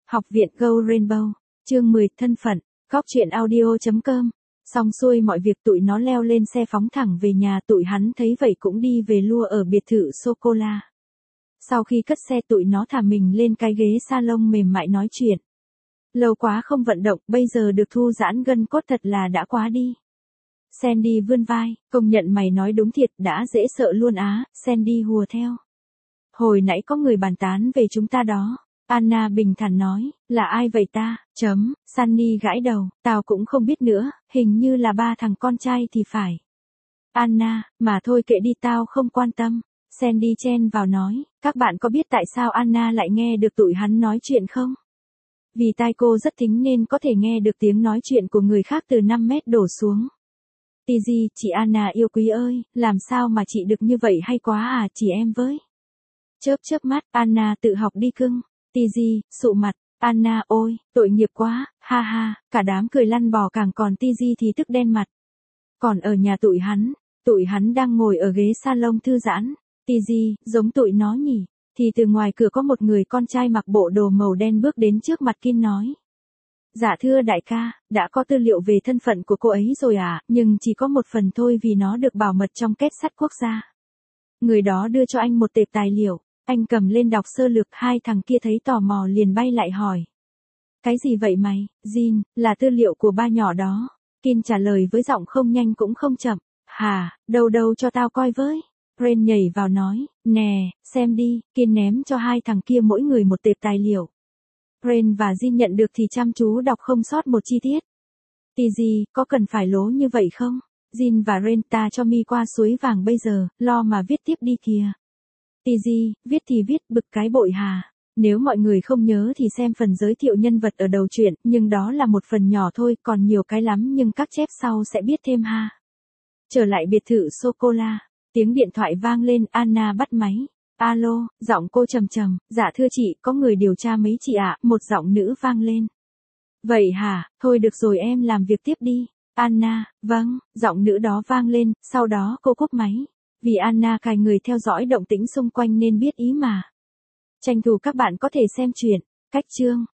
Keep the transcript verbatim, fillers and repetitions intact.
Học viện Go Rainbow, chương mười, thân phận, góc truyện audio chấm com. Xong xuôi mọi việc tụi nó leo lên xe phóng thẳng về nhà, tụi hắn thấy vậy cũng đi về lua ở biệt thự sô-cô-la. Sau khi cất xe tụi nó thả mình lên cái ghế salon mềm mại nói chuyện. Lâu quá không vận động, bây giờ được thu giãn gân cốt thật là đã quá đi. Sandy vươn vai, công nhận mày nói đúng thiệt, đã dễ sợ luôn á, Sandy hùa theo. Hồi nãy có người bàn tán về chúng ta đó. Anna bình thản nói, là ai vậy ta, chấm, Sunny gãi đầu, tao cũng không biết nữa, hình như là ba thằng con trai thì phải. Anna, mà thôi kệ đi tao không quan tâm. Sandy chen vào nói, các bạn có biết tại sao Anna lại nghe được tụi hắn nói chuyện không? Vì tai cô rất thính nên có thể nghe được tiếng nói chuyện của người khác từ năm mét đổ xuống. Tizzy, chị Anna yêu quý ơi, làm sao mà chị được như vậy hay quá à, chị em với. Chớp chớp mắt, Anna tự học đi cưng. Tizzy, sụ mặt, Anna ôi, tội nghiệp quá, ha ha, cả đám cười lăn bò càng còn Tizzy thì tức đen mặt. Còn ở nhà tụi hắn, tụi hắn đang ngồi ở ghế salon thư giãn. Tizzy, giống tụi nó nhỉ, thì từ ngoài cửa có một người con trai mặc bộ đồ màu đen bước đến trước mặt Kin nói. Dạ thưa đại ca, đã có tư liệu về thân phận của cô ấy rồi à, nhưng chỉ có một phần thôi vì nó được bảo mật trong kết sắt quốc gia. Người đó đưa cho anh một tệp tài liệu. Anh cầm lên đọc sơ lược, hai thằng kia thấy tò mò liền bay lại hỏi. Cái gì vậy mày, Jin, là tư liệu của ba nhỏ đó. Kin trả lời với giọng không nhanh cũng không chậm. Hà, đâu đâu cho tao coi với. Ren nhảy vào nói, nè, xem đi, Kin ném cho hai thằng kia mỗi người một tệp tài liệu. Ren và Jin nhận được thì chăm chú đọc không sót một chi tiết. Tizzy, có cần phải lố như vậy không? Jin và Ren, ta cho mi qua suối vàng bây giờ, lo mà viết tiếp đi kìa. Tizzy, viết thì viết, bực cái bội hà. Nếu mọi người không nhớ thì xem phần giới thiệu nhân vật ở đầu truyện, nhưng đó là một phần nhỏ thôi, còn nhiều cái lắm nhưng các chép sau sẽ biết thêm ha. Trở lại biệt thự sô-cô-la, tiếng điện thoại vang lên, Anna bắt máy. Alo, giọng cô trầm trầm, dạ thưa chị, có người điều tra mấy chị ạ, một giọng nữ vang lên. Vậy hả, thôi được rồi em làm việc tiếp đi. Anna, vâng, giọng nữ đó vang lên, sau đó cô cúp máy. Vì Anna cài người theo dõi động tĩnh xung quanh nên biết ý mà. Tranh thủ các bạn có thể xem truyện, cách chương.